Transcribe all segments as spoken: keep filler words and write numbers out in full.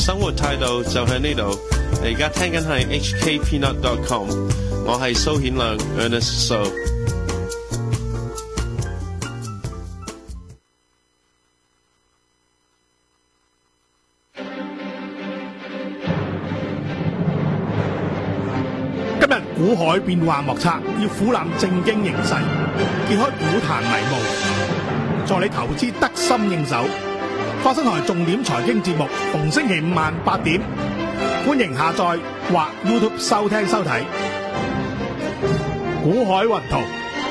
生活態度就喺呢度。你而家聽緊係 H K Peanut dot com， 我係蘇顯亮 Ernest So。 今日股海變幻莫測，要俯瞰正經形勢，揭開股壇迷霧，助你投資得心應手。發生台重點財經節目，逢星期五晚八點，歡迎下載或 YouTube 收聽收睇。股海雲圖。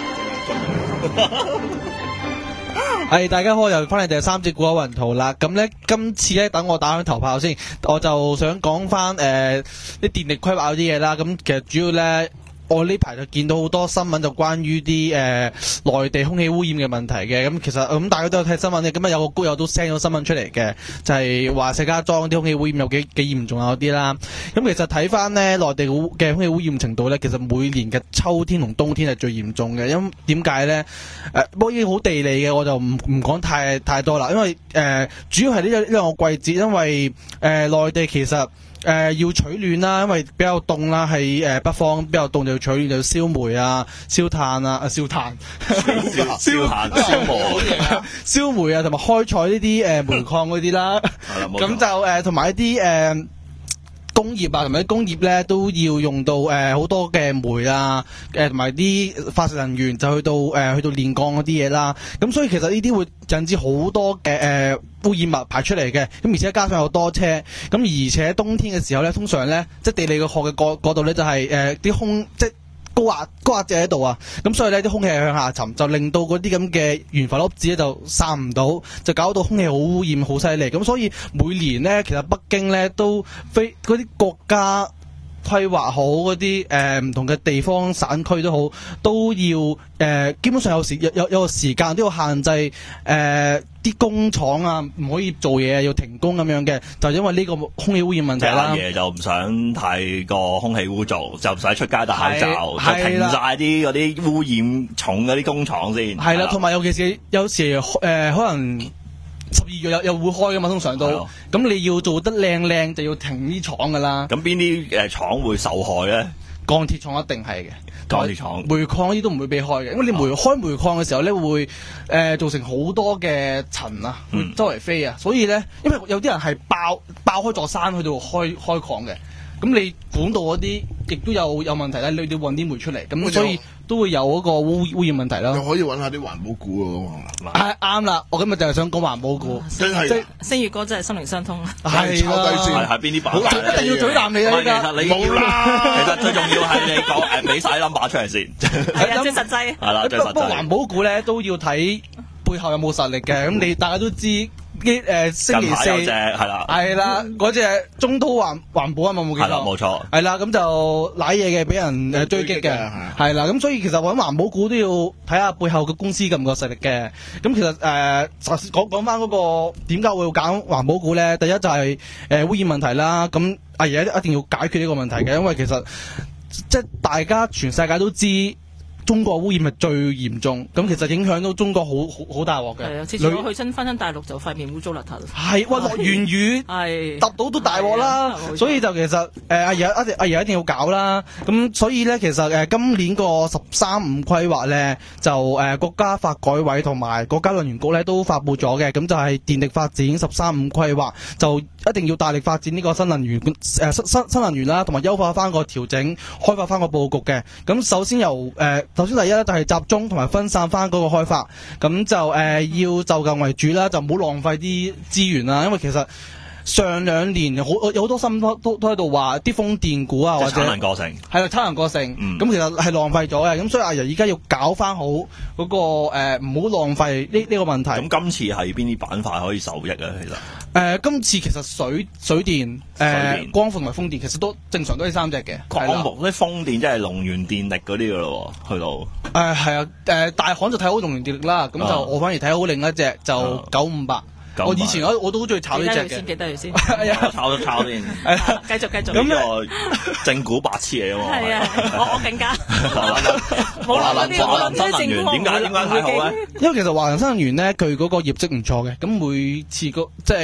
係大家好，又翻嚟第三節股海雲圖啦。咁咧，今次咧等我打響頭炮先，我就想講翻誒啲電力規劃嗰啲嘢啦。咁其實主要咧，我呢排就見到好多新聞，就關於啲誒內地空氣污染嘅問題嘅。咁其實咁、嗯、大家都有睇新聞嘅。咁啊有個高友都 send 咗新聞出嚟嘅，就係話石家莊啲空氣污染有幾幾嚴重啊嗰啲啦。咁其實睇翻咧內地嘅空氣污染程度咧，其實每年嘅秋天同冬天係最嚴重嘅。因點解咧？誒，不過已經好地理嘅，我就唔唔講太太多啦。因為誒、呃、主要係呢呢兩個季節，因為誒、呃、內地其實。誒、呃、要取暖啦，因為比較凍啦，喺誒北方比較凍就要取暖，就要燒煤啊、燒炭啊、啊燒炭、 燒燒炭、燒煤、 燒煤啊，同埋開採呢啲誒煤礦嗰啲啦。咁就誒同埋一啲誒。呃工業啊，同埋啲工業咧都要用到誒好、呃、多嘅煤啊，誒同埋啲化石能源就去到誒、呃、去到煉鋼嗰啲嘢啦。咁所以其實呢啲會引致好多嘅誒、呃、污染物排出嚟嘅。咁而且加上有多車，咁而且冬天嘅時候咧，通常咧即係地理嘅學嘅角角度咧就係誒啲空即係。高壓高壓掣喺度啊，咁所以呢啲空氣係向下沉，就令到嗰啲咁嘅懸浮粒子咧就散唔到，就搞到空氣好污染好犀利。咁所以每年呢，其實北京呢都非嗰啲國家規劃好嗰啲誒唔同嘅地方省區都好，都要誒、呃、基本上有時有有有個時間都要限制誒啲、呃、工廠啊唔可以做嘢，要停工咁樣嘅，就因為呢個空氣污染問題啦。 阿爺就唔想太過空氣污糟，就唔使出街戴口罩，就停晒啲嗰啲污染重嗰啲工廠先。 係啦，同埋尤其是有時誒、呃、可能。十二月又又會開噶嘛，通常都咁你要做得靚靚就要停啲廠噶啦。 咁邊啲誒廠會受害咧？ 鋼鐵廠一定係嘅， 鋼鐵廠、 煤礦嗰啲都唔會被開嘅，因為你煤開煤礦嘅時候咧會誒、呃、造成好多嘅塵啊，會周圍飛啊，嗯、所以咧因為有啲人係爆爆開座山去到開開礦嘅，咁你管道嗰啲亦都有有問題咧，你要運啲煤出嚟，咁所以。都會有嗰個污污染問題啦。 又可以揾下啲環保股喎。 係啱啦，我今日就係想講環保股。 真係， 星月哥真係心靈相通啊！ 係抄低先， 係係邊啲板塊？ 一定要嘴啖你啦！ 其實你冇啦。 其實最重要係你講誒，俾晒 number 出嚟先。 係啊，最實際。 係啦，最實際。 不過環保股咧都要睇背後有冇實力嘅。咁你大家都知。啲誒星期四係啦， 係啦，嗰隻中滔環環保啊嘛，冇記錯， 係啦，冇錯， 係啦，咁就瀨嘢嘅，俾人誒追擊嘅，係啦，咁所以其實揾環保股都要睇下背後嘅公司咁嘅實力嘅。咁其實誒，講講翻嗰個點解會揀環保股咧？第一就係誒污染問題啦。咁阿爺一定要解決呢個問題嘅，因為其實即係大家全世界都知。中國污染係最嚴重，咁其實影響到中國好好好大鑊嘅。 係啊，次次我去親翻親大陸就塊面污糟邋遢。 係，哇落完雨， 係揼到都大鑊啦。所以就其實誒阿爺阿阿爺一定要搞啦。咁所以咧，其實誒、呃、今年個十三五規劃咧，就誒、呃、國家發改委同埋國家能源局咧都發布咗嘅。咁就係電力發展十三五規劃，就一定要大力發展呢個新能源誒新新新能源啦，同埋優化翻個調整，開發翻個佈局嘅。咁首先由誒。呃首先第一咧就係集中同埋分散翻嗰個開發，咁就誒、呃、要就近為主啦，就唔好浪費啲資源啦，因為其實上兩年好有好多新聞都都喺度話啲風電股啊，或者產能過剩，係啦，產能過剩，咁、嗯、其實係浪費咗嘅，咁所以阿爺而家要搞翻好嗰、那個誒唔好浪費呢呢個問題。 咁今次係邊啲板塊可以受益啊？其實誒、 呃、今次其實水水電誒、呃、光伏同埋風電其實都正常都係三隻嘅。 光伏啲風電即係龍源電力嗰啲噶咯，去到誒係啊誒大行就睇好龍源電力啦，咁就、哦、我反而睇好另一隻就九五八。我以前我我都好中意炒呢隻嘅， 先記得佢先， 炒都炒先， 繼續繼續。 咁呢個正股白痴嚟嘅喎， 係啊，我我更加冇啦啦啲華能新能源點解點解睇好咧？ 因為其實華能新能源咧，佢嗰個業績唔錯嘅，咁每次個即係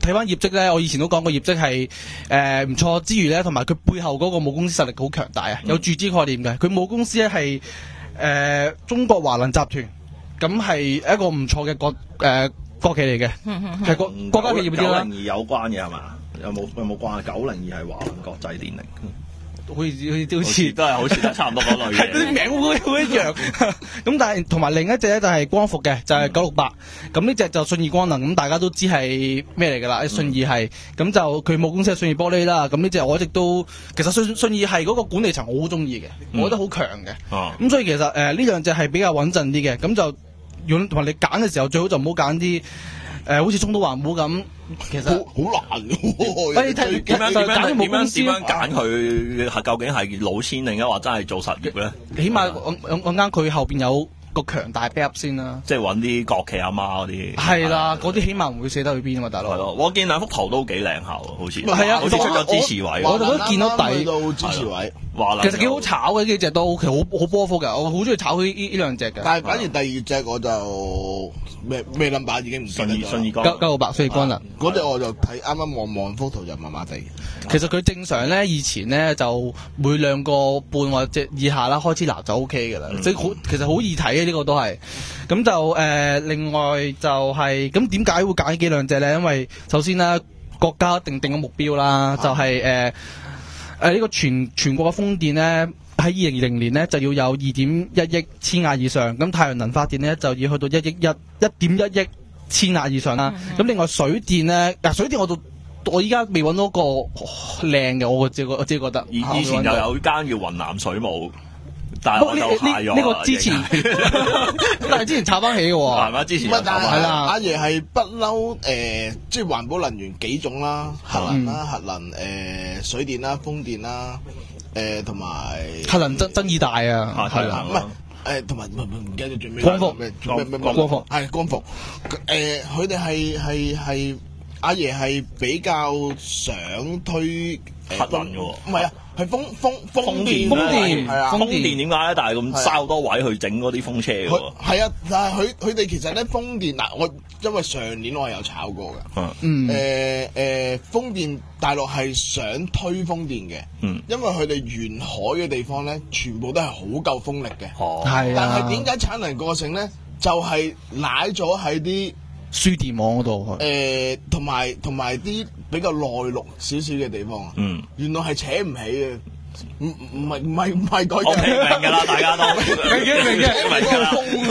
睇翻業績咧，我以前都講過業績係誒唔錯之餘咧，同埋佢背後嗰個母公司實力好強大啊，有注資概念嘅。佢母公司咧係誒中國華能集團，咁係一個唔錯嘅國誒、呃、國企嚟嘅，係國國家企業啲啦。 九零二有關嘅係嘛？有冇有冇關啊？九零二係華能國際電力。 好似好似好似都係好似都差唔多嗰類嘅， 啲名會會一樣。咁但係同埋另一隻咧就係光伏嘅，就係九六八。咁呢隻就信義光能，咁大家都知係咩嚟㗎啦？信義係咁就佢母公司係信義玻璃啦。咁呢隻我一直都其實信信義係嗰個管理層我好中意嘅，我覺得好強嘅。咁、嗯、所以其實誒呢兩隻係比較穩陣啲嘅。咁就如果同埋你揀嘅時候，最好就唔好揀啲。誒、呃，好似中島環保咁，其實好難嘅。 你睇點樣點樣點樣點樣揀佢係究竟係老千定係話真係做實業咧？ 起碼我我我啱佢後邊有個強大 backup 先啦。 即係揾啲國企阿媽嗰啲。 係啦，嗰啲起碼唔會寫得去邊啊嘛，大佬。 係咯，我見兩幅圖都幾靚下喎，好似。 係啊， 好似出咗支持位。 我哋都見到底到支持位。 其實幾好炒嘅呢隻都，其實好好波幅嘅，我好中意炒呢呢兩隻嘅。 但係反而第二隻我就咩咩 number 已經唔記得咗。 信義光九九六八信義光能嗰隻我就睇啱啱望望幅圖就麻麻地。 其實佢正常咧，以前咧就每兩個半或者以下啦，開始拿就 O K 嘅啦，即係好其實好易睇嘅呢個都係。咁就誒、呃，另外就係咁點解會揀呢幾兩隻咧？因為首先咧，國家定定個目標啦，就係誒誒呢個全全國嘅風電咧喺二零二零年咧就要有二點一億千瓦以上，咁太陽能發電咧就要去到一億一一點一億千瓦以上啦。咁、嗯、另外水電咧，嗱水電我到。我依家未揾到個靚嘅，我自己我自己覺得。 以以前又有間叫雲南水務，但係我就賣咗。 呢個之前，但係之前炒翻起嘅喎。 係咪？之前唔係，但係啦， 阿爺係不嬲誒，即係環保能源幾種啦，核能啦、核能誒、呃、水電啦、風電啦，誒同埋核能爭爭議大啊，係啦， 唔係誒同埋唔唔唔記得最尾光伏咩咩咩光伏係光伏誒，佢哋係係係。阿爺係比較想推核能嘅喎， 唔係啊，係風風風電， 風電係啊， 風電點解咧？但係咁嘥好多位去整嗰啲風車嘅喎。 係啊，但係佢佢哋其實咧風電嗱，我因為上年我係有炒過嘅， 嗯， 誒誒風電大陸係想推風電嘅，嗯，因為佢哋沿海嘅地方咧，全部都係好夠風力嘅， 哦， 係啊， 但係點解產能過剩咧？就係賴咗喺啲輸電網嗰度， 誒同埋同埋啲比較內陸少少嘅地方，嗯，原來係扯唔起嘅，唔唔係唔係唔係嗰樣，明㗎啦，大家都明嘅明嘅明㗎啦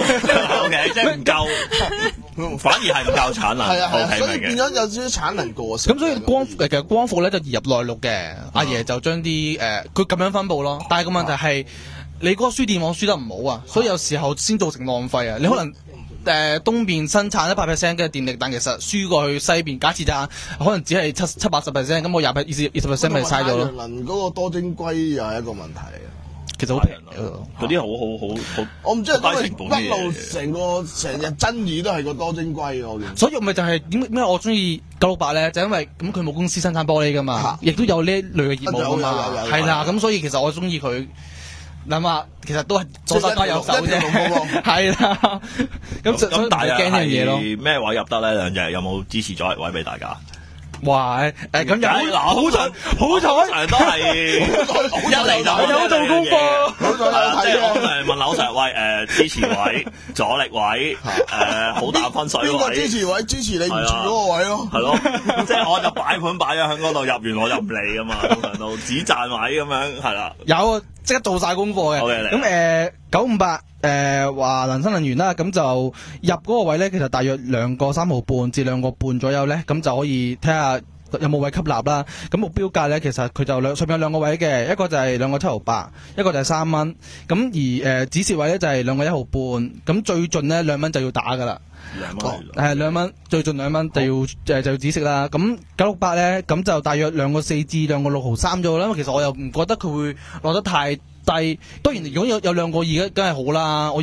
，O K，即係唔夠，反而係唔夠產能， 係啊係啊，所以變變咗有少少產能過剩。 咁所以光其實光伏咧就移入內陸嘅，阿爺就將啲誒佢咁樣分佈咯，但係個問題係你嗰個輸電網輸得唔好啊，所以有時候先造成浪費啊，你可能。誒、呃、東邊生產一百 percent 嘅電力，但其實輸過去西邊，假設咋可能只係七七八十 percent，咁我廿二十二十 percent 咪嘥咗咯。太陽能嗰個多晶硅又係一個問題啊， 其實好平嗰啲好好好好。 我唔知係因為一路成個成日爭議都係個多晶硅我見。 所以咪就係點咩我中意九六八咧？就因為咁佢母公司生產玻璃噶嘛，亦都有呢一類嘅業務噶嘛，係啦，咁所以其實我中意佢。諗下，其實都係左手交右手啫，係啦。咁咁但係驚呢樣嘢咯。 咩位入得咧？兩隻有冇支持咗位俾大家？ 哇！誒咁有好彩，好彩都係一嚟就有做功課。 好彩即係我誒問劉 Sir，喂誒支持位、阻力位誒好大分水位。 邊個支持位？支持你唔住嗰個位咯。 係咯，即係我就擺盤擺咗喺嗰度，入完我就唔理噶嘛，通常都只賺位咁樣係啦。 有即刻做晒功課嘅。咁誒九五八誒華能新能源啦，咁就入嗰個位咧，其實大約兩個三毫半至兩個半左右咧，咁就可以睇下有冇位吸納啦。咁目標價咧，其實佢就兩上面有兩個位嘅，一個就係兩個七毫八，一個就係三蚊。咁而誒、呃、止蝕位咧就係兩個一毫半。咁最盡咧兩蚊就要打噶啦。 兩蚊係兩蚊，最盡兩蚊就要誒、呃、就要止蝕啦。咁九六八咧，咁就大約兩個四至兩個六毫三咗啦。因為其實我又唔覺得佢會落得太低。當然如果有有兩個二，梗係好啦。我以前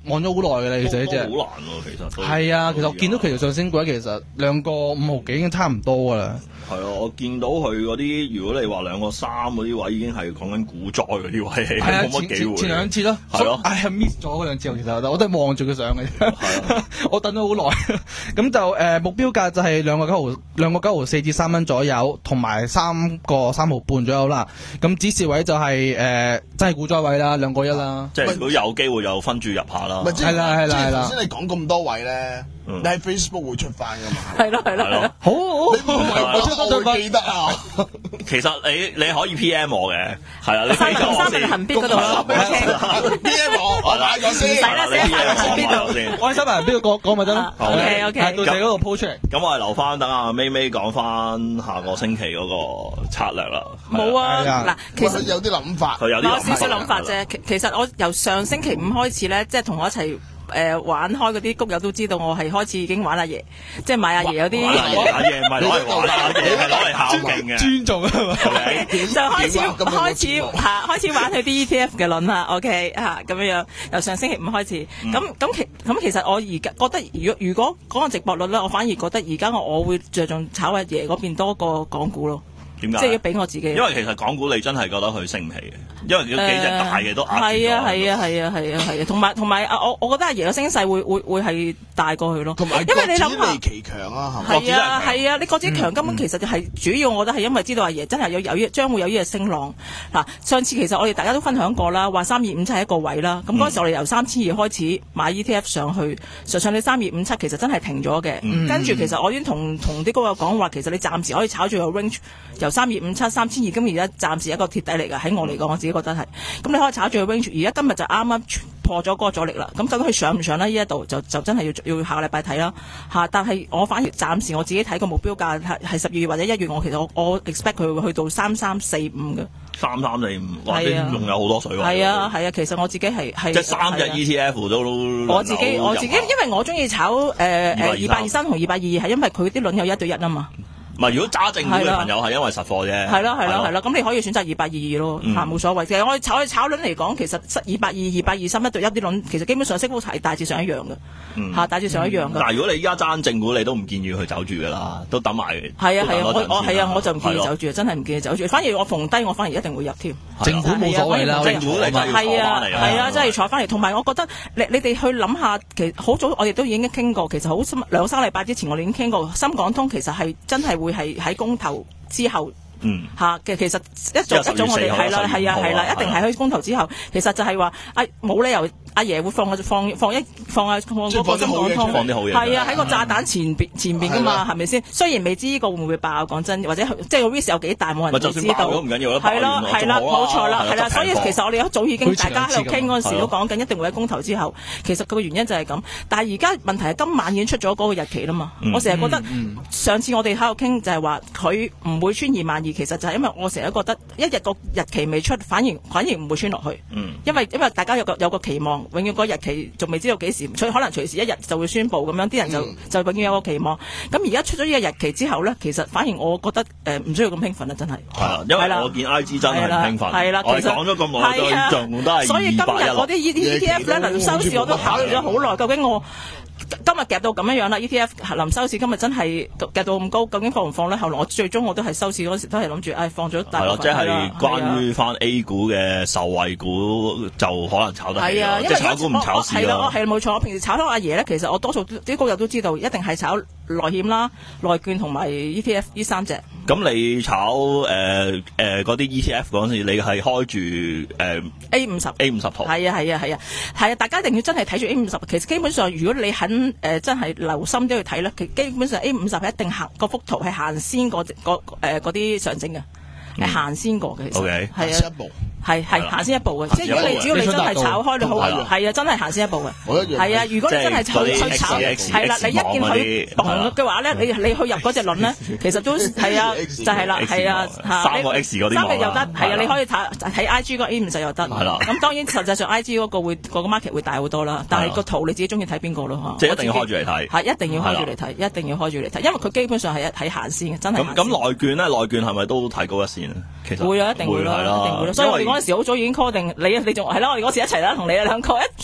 望咗好耐嘅啦，其實呢隻好難喎，其實都係啊，其實我見到其實上升軌其實兩個五毫幾已經差唔多噶啦。 係啊，我見到佢嗰啲，如果你話兩個三嗰啲位已經係講緊股災嗰啲位，冇乜機會。 前兩次咯， 係咯， 唉 miss 咗嗰兩次，其實我都係望住佢上嘅啫。我等咗好耐，咁就誒目標價就係兩個九毫兩個九毫四至三蚊左右，同埋三個三毫半左右啦。咁指示位就係誒真係股災位啦，兩個一啦。 即係如果有機會又分注入下啦。 係啦係啦係啦。 頭先你講咁多位咧，你喺 Facebook 會出翻噶嘛？ 係咯係咯， 好好。 我出得最記得啊！ 其實你你可以 P M 我嘅，係啊，你三俾咗我三先。 行邊嗰度咯 P M 我，我買咗先。 唔使啦，寫行行邊度先。 我喺新聞邊度講講咪得咯。 OK OK， 到時嗰度 po 出嚟。 咁我係留翻等阿咪咪講翻下個星期嗰個策略啦。 冇啊，嗱，其實有啲諗法， 佢有啲有少少諗法啫。其其實我由上星期五開始咧，即係同我一齊。誒玩開嗰啲谷友都知道，我係開始已經玩阿爺，即係買阿爺有啲。 玩阿爺唔係攞嚟玩，阿爺係攞嚟考勁嘅。 尊重啊嘛， 就開始開始嚇開始玩佢啲 E T F 嘅輪啦。OK 嚇咁樣樣，由上星期五開始。咁咁其咁其實我而家覺得，如果如果講個直播率咧，我反而覺得而家我我會着重炒阿爺嗰邊多過港股咯。 點解？ 即係要俾我自己。因為其實港股你真係覺得佢升唔起嘅，因為有幾隻大嘅都壓住咗。 係啊係啊係啊係啊係啊，同埋同埋啊，我我覺得阿爺嘅升勢會會會係大過去咯。 同埋因為你諗下， 期強啊， 係啊係啊，你國指強根本其實就係主要，我覺得係因為知道阿爺真係有有將會有呢個升浪。嗱，上次其實我哋大家都分享過啦，話三二五七係一個位啦。咁嗰陣時我哋由三千二開始買 E T F 上去，上上到三二五七其實真係停咗嘅。跟住其實我已經同同啲高友講話，其實你暫時可以炒住個 range 由三二五七三千二，咁而家暫時一個鐵底嚟㗎。喺我嚟講，我自己覺得係。咁你可以炒住個 range，而家今日就啱啱破咗嗰個阻力啦。咁究竟佢上唔上呢？呢一度就就真係要要下個禮拜睇啦嚇。但係我反而暫時我自己睇個目標價係係十二月或者一月，我其實我我 expect 佢會去到三三四五嘅。 三三四五，哇！啲仲有好多水喎。 係啊係啊，其實我自己係係即係三隻 E T F 都我自己我自己，因為我中意炒誒誒二八二三同二八二二，係因為佢啲輪有一對一啊嘛。 唔係，如果揸正股嘅朋友係因為實貨啫。 係咯係咯係咯，咁你可以選擇二八二二咯，嚇冇所謂。其實我哋炒炒輪嚟講，其實二八二二八二三一對一啲輪，其實基本上升幅係大致上一樣嘅，嚇大致上一樣嘅。 但係如果你依家揸正股，你都唔建議佢走住㗎啦，都等埋。 係啊係啊，我我係啊，我就唔建議走住，真係唔建議走住。反而我逢低，我反而一定會入添。 正股冇所謂啦， 正股你係啊係啊，真係坐翻嚟。同埋我覺得你你哋去諗下，其實好早我哋都已經傾過，其實好兩三禮拜之前我哋已經傾過，深港通其實係真係會係喺公投之後。嗯，嚇嘅其實一早一早我哋係啦係啊係啦，一定係喺公投之後，其實就係話啊冇理由阿爺會放放放一放啊放嗰個深港通， 放啲好嘢， 係啊喺個炸彈前邊前邊噶嘛，係咪先？雖然未知呢個會唔會爆，講真，或者即係個 risk 有幾大，冇人知道。 唔緊要啦， 係咯係啦，冇錯啦，係啦，所以其實我哋一早已經大家喺度傾嗰陣時都講緊，一定會喺公投之後。其實佢個原因就係咁，但係而家問題係今晚已經出咗嗰個日期啦嘛。我成日覺得上次我哋喺度傾就係話佢唔會穿二萬二，其實就係因為我成日覺得一日個日期未出，反而反而唔會穿落去。嗯，因為因為大家有個有個期望，永遠個日期仲未知道幾時，所以可能隨時一日就會宣佈咁樣，啲人就、嗯、就永遠有個期望。咁而家出咗呢個日期之後咧，其實反而我覺得誒唔需要咁興奮啦，真係。係啊， 因為我見 I G 真係唔興奮。係啦，我哋講咗咁耐都仲都係二百一。所以今日我啲 E T F 咧臨收市我都考慮咗好耐，究竟我今日夾到咁樣樣啦 ，E T F 臨收市今日真係夾到咁高，究竟放唔放咧？後來我最終我都係收市嗰時都係諗住，唉放咗大部分。係咯，即係關於翻 A 股嘅受惠股就可能炒得起啦，即係炒股唔炒市咯。 係冇錯，我平時炒開阿爺咧，其實我多數啲高友都知道，一定係炒內險啦、內券同埋 E T F 呢三隻。 咁你炒誒誒嗰啲 E T F 嗰陣時，你係開住誒 A 五十 A 五十圖？ 係啊係啊係啊係啊！大家一定要真係睇住 A 五十。其實基本上，如果你肯誒、呃、真係留心啲去睇咧，其基本上 A 五十係一定行個幅圖係行先過嗰誒嗰啲上證嘅，係行先過嘅。其實係啊，一步係係行先一步嘅。即係如果你只要你真係炒開，你好係啊，真係行先一步嘅。係啊，如果你真係炒去炒係啦，你一見佢動嘅話咧，你你去入嗰隻輪咧，其實都係啊，就係啦，係啊嚇。 三個 X 嗰啲三個又得，係啊，你可以睇睇 I G 嗰 A 五十又得。係啦。咁當然實際上 I G 嗰個會個 market 會大好多啦，但係個圖你自己中意睇邊個咯嚇。 即係一定要開住嚟睇。 係一定要開住嚟睇，一定要開住嚟睇，因為佢基本上係一睇行先嘅，真係。 咁咁內券咧，內券係咪都提高一線啊？ 其實會啊，一定會啦，一定會啦。所以我哋嗰陣時好早已經 call 定你，你仲係啦，我哋嗰時一齊啦，同你兩個一。呢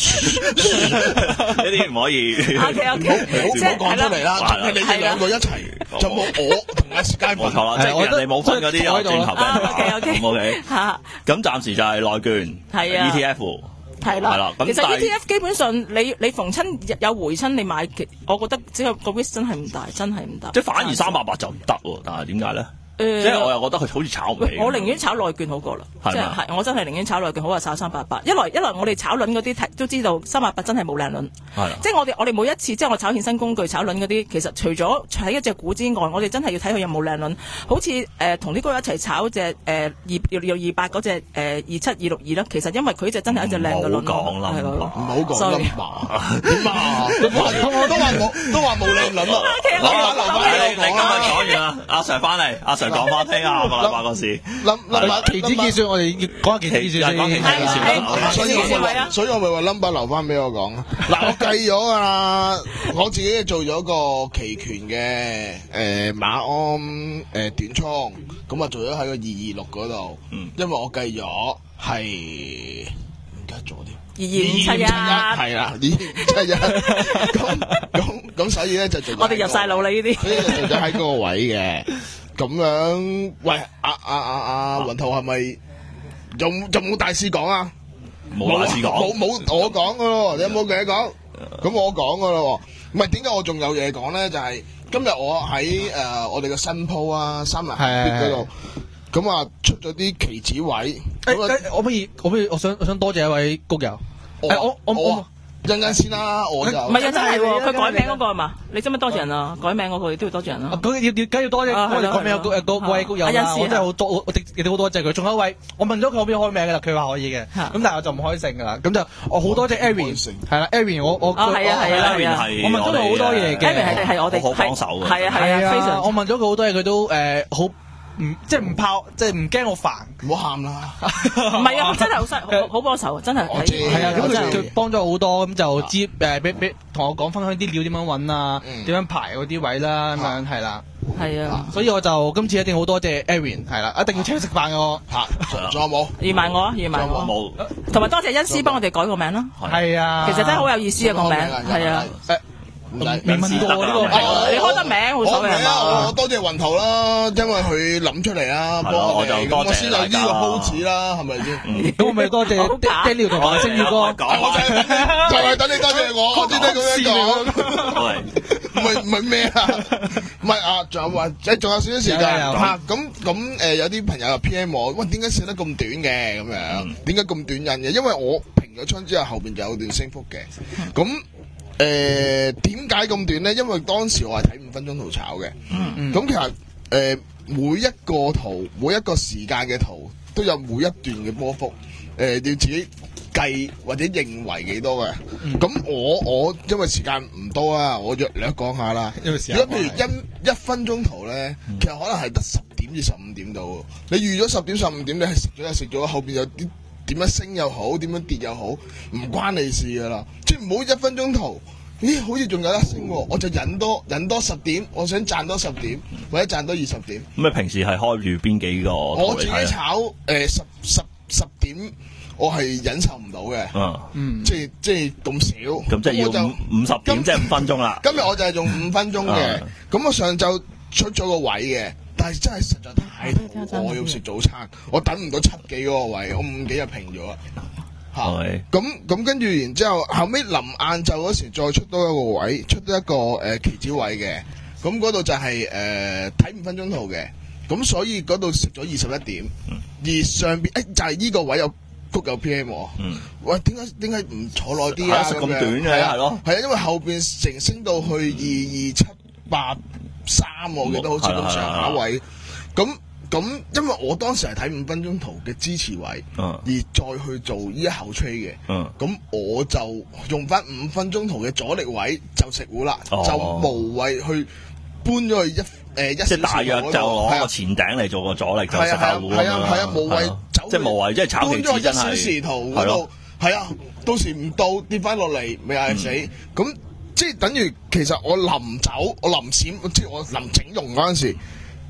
啲唔可以。 O K O K， 即係講出嚟啦，你哋兩個一齊，就冇我同阿史佳冇錯啦，即係人哋冇分嗰啲有轉頭嘅。 O K O K O K。嚇，咁暫時就係內券，係啊 E T F。 係啦，其實 E T F 基本上你你逢親有回親你買，我覺得只有個 risk 真係唔大，真係唔大。 即係反而三百八就唔得喎，但係點解咧？ 誒， 即係我又覺得佢好似炒唔起。 我寧願炒內券好過啦，即係係我真係寧願炒內券好過炒三百八。一來一來我哋炒輪嗰啲都知道三百八真係冇靚輪，即係我哋我哋每一次即係我炒衍生工具炒輪嗰啲，其實除咗睇一隻股之外，我哋真係要睇佢有冇靚輪。好似誒同呢個一齊炒隻誒二六二八嗰隻誒二七二六二啦，其實因為佢隻真係一隻靚嘅輪。 唔好講啦， 唔好講啦，點啊？我都話冇都話冇靚輪咯。 留翻你，你今日講完啦，阿 Sir 翻嚟，阿 Sir 講翻聽下個禮拜個事。 諗諗期指結算，我哋要講下期指結算先。 所以我咪所以我咪話 number 留翻俾我講。嗱，我計咗噶啦，我自己做咗個期權嘅誒馬鞍誒短倉，咁啊做咗喺個二二六嗰度。嗯，因為我計咗係唔記得咗添。 二二五七一係啦，二二五七一。咁咁咁，所以咧就做。 我哋入晒腦啦呢啲。 所以就做咗喺嗰個位嘅。咁樣，喂，阿阿阿阿雲濤係咪仲仲冇大事講啊？ 冇大事講， 冇冇我講噶咯，你有冇嘢講？咁我講噶咯，唔係點解我仲有嘢講咧？就係今日我喺誒我哋嘅新鋪啊，三文嗰度，咁啊出咗啲期指位。 誒，我不如我不如我想我想多謝一位谷友。誒，我我我。 陣間先啦，我就唔係啊，真係喎，佢改名嗰個係嘛？你知唔知多謝人啊？改名嗰個都要多謝人啦。 咁要要梗要多謝，我哋改名有個個位谷友啦，我真係好多，我哋亦都好多謝佢。仲有一位，我問咗佢可唔可以開名㗎啦，佢話可以嘅。咁但係我就唔開姓㗎啦。咁就我好多謝 Aaron，係啦 Aaron，我我啊係啊係啊係啊， 我問咗佢好多嘢嘅。 Aaron 係係我哋好幫手嘅， 係啊係啊，非常。 我問咗佢好多嘢，佢都誒好。唔即係唔怕，即係唔驚我煩， 唔好喊啦。 唔係啊，真係好犀，好好幫手，真係。 係啊，咁佢佢幫咗好多，咁就知誒，俾俾同我講分享啲料點樣揾啊，點樣排嗰啲位啦，咁樣係啦。 係啊， 所以我就今次一定好多謝 Aaron，係啦，一定要請佢食飯嘅。 嚇，仲有冇？ 預埋我，預埋我。冇。同埋多謝恩師幫我哋改個名啦。 係啊。 其實真係好有意思啊個名，係啊。 未問過呢個， 你開得名冇所謂啊！我多謝雲圖啦，因為佢諗出嚟啦，幫我哋，咁我先有呢個鋪子啦，係咪先？ 咁我咪多謝 Daniel 同埋星宇哥， 就係等你多謝我，我先得咁樣講。唔係唔係咩啊？唔係啊，仲有話，誒仲有少少時間嚇，咁咁誒有啲朋友又 P M 我，喂點解寫得咁短嘅咁樣？點解咁短印嘅？因為我平咗倉之後，後邊就有段升幅嘅，咁。誒點解咁短咧？因為當時我係睇五分鐘圖炒嘅，咁、嗯、其實誒、呃、每一個圖每一個時間嘅圖都有每一段嘅波幅，誒、呃、要自己計或者認為幾多嘅。咁、嗯、我我因為時間唔多啊，我略略講下啦。因為時間如果譬如一一分鐘圖咧，嗯、其實可能係得十點至十五點度。你預咗十點十五點，你係食咗就食咗，後邊有啲。點樣升又好，點樣跌又好，唔關你事噶啦。即係唔好一分鐘圖，咦？好似仲有得升喎，我就忍多忍多十點，我想賺多十點，或者賺多二十點。 咁你平時係開住邊幾個？ 我自己炒誒、呃、十十十點，我係忍受唔到嘅。嗯，即係即係咁少。 咁即係要五五十點，即係五分鐘啦。 今日我就係用五分鐘嘅，咁我上晝出咗個位嘅。但係真係實在太肚，我要食早餐，我等唔到七幾嗰個位，我五幾就平咗啦。嚇，咁咁跟住，然之後後尾臨晏晝嗰時再出多一個位，出多一個誒期指位嘅，咁嗰度就係誒睇五分鐘圖嘅，咁所以嗰度食咗二十一點，而上邊誒就係呢個位有谷有 P M 喎。喂，點解點解唔坐耐啲啊？ 食咁短嘅係咯， 係啊，因為後邊成升到去二二七八。三我記得好似咁上下位，咁咁因為我當時係睇五分鐘圖嘅支持位，嗯、而再去做呢一後吹嘅，咁、嗯、我就用翻五分鐘圖嘅阻力位就食糊啦，哦、就無謂去搬咗去一誒、呃、一小時即係大約就攞個前頂嚟做個阻力就食下糊咁樣， 係啊係啊，無謂走， 即係無謂即係炒期指真係搬咗一小時圖嗰度，係啊，到時唔到跌翻落嚟咪係死咁。即係等於其實我臨走，我臨閃，即係我臨整容嗰陣時，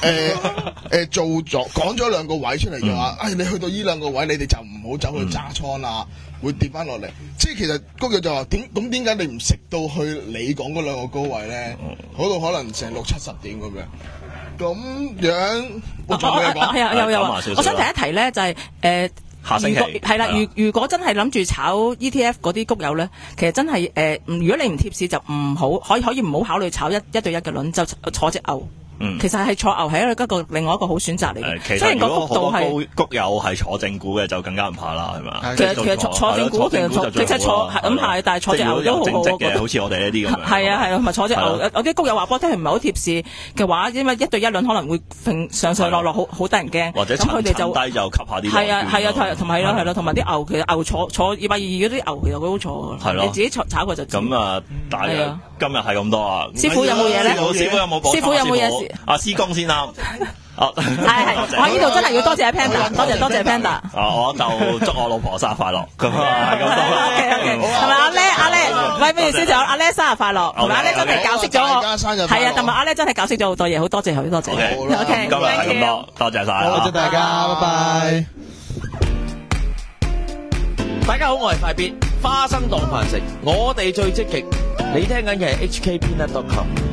誒誒做咗講咗兩個位出嚟嘅話，誒你去到呢兩個位，你哋就唔好走去揸倉啦，會跌翻落嚟。即係其實谷友就話點咁點解你唔食到去你講嗰兩個高位咧？嗰度可能成六七十點咁樣，咁樣我仲有嘢講。 係啊，有有啊，我想提一提咧，就係誒。 下星期係啦，如如果真係諗住炒 E T F 嗰啲谷友咧，其實真係誒、呃，如果你唔貼市就唔好，可以可以唔好考慮炒一一對一嘅輪，就坐隻牛。嗯，其實係坐牛係一個另外一個好選擇嚟嘅。雖然個幅度係谷友係坐正股嘅，就更加唔怕啦，係嘛？ 其實其實坐坐正股其實坐其實坐咁係，但係坐隻牛都好好嘅，好似我哋呢啲咁樣。 係啊係啊，同埋坐隻牛，有啲谷友話波聽係唔係好貼市嘅話，因為一對一輪可能會上上落落好好得人驚。 或者趁低就吸下啲。 係啊係啊，同埋係咯係咯，同埋啲牛其實牛坐坐二百二嗰啲牛其實佢好坐嘅，你自己炒炒佢就。 咁啊，大約今日係咁多啊。 師傅有冇嘢咧？ 師傅有冇補？ 師傅有冇嘢？ 阿師公先。哦， 係係，我呢度真係要多謝 Panda， 多謝多謝 Panda。 啊，我就祝我老婆生日快樂，咁啊係咁多。 OK OK，係咪阿叻阿叻？喂，咩意思？就阿叻生日快樂，同埋阿叻真係教識咗我。係啊，同埋阿叻真係教識咗好多嘢，好多謝佢，多謝。OK， 今日係咁多，多謝晒， 多謝大家，拜拜。 大家好，我係快必花生當飯食，我哋最積極。你聽緊嘅係 H K Peanut dot com。